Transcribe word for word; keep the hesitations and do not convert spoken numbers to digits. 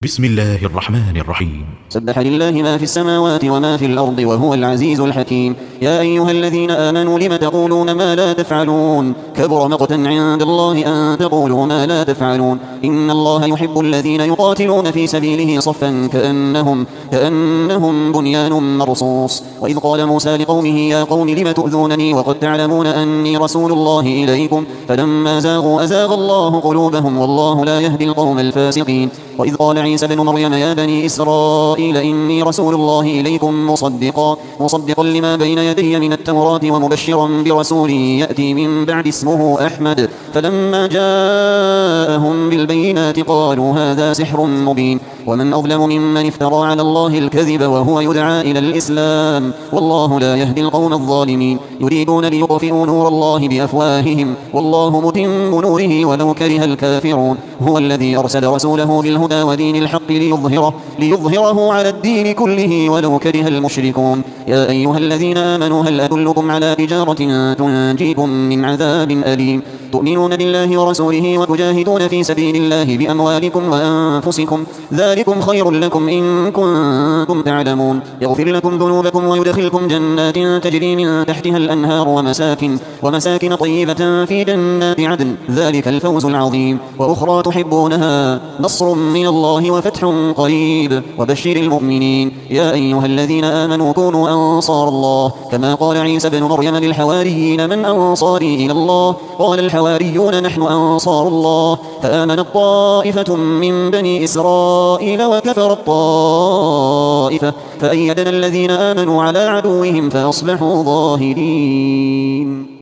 بسم الله الرحمن الرحيم. سبح لله ما في السماوات وما في الأرض وهو العزيز الحكيم. يا أيها الذين آمنوا لم تقولون ما لا تفعلون كبر مقتا عند الله أن تقولوا ما لا تفعلون. إن الله يحب الذين يقاتلون في سبيله صفا كأنهم, كأنهم بنيان مرصوص. وإذ قال موسى لقومه يا قوم لم تؤذونني وقد تعلمون أني رسول الله إليكم فلما زاغوا أزاغ الله قلوبهم والله لا يهدي القوم الفاسقين. وإذ قال عيسى بن مريم يا بني إسرائيل إني رسول الله إليكم مصدقا, مصدقا لما بين يدي من التوراة ومبشرا برسول يأتي من بعد اسمه أحمد. فلما جاءهم بالبينات قالوا هذا سحر مبين. ومن أظلم ممن افترى على الله الكذب وهو يدعى إلى الإسلام والله لا يهدي القوم الظالمين. يريدون ليطفئوا نور الله بأفواههم والله متم نوره ولو كره الكافرون. هو الذي أرسل رسوله بالهدى ودين الحق ليظهره, ليظهره على الدين كله ولو كره المشركون. يا أيها الذين آمنوا هل أدلكم على تجارة تنجيكم من عذاب أليم تؤمنون بالله ورسوله وتجاهدون في سبيل الله بأموالكم وأنفسكم ذلكم خير لكم إن كنتم تعلمون. يغفر لكم ذنوبكم ويدخلكم جنات تجري من تحتها الأنهار ومساكن, ومساكن طيبة في جنات عدن ذلك الفوز العظيم. وأخرى تحبونها نصر من الله وفتح قريب وبشر المؤمنين. يا أيها الذين آمنوا كونوا أنصار الله كما قال عيسى بن مريم للحواريين من أنصاري إلى الله قال الحواريون نحن أنصار الله. فآمنت طائفة من بني إسرائيل وكفرت طائفة فأيدنا الذين آمنوا على عدوهم فأصبحوا ظاهرين.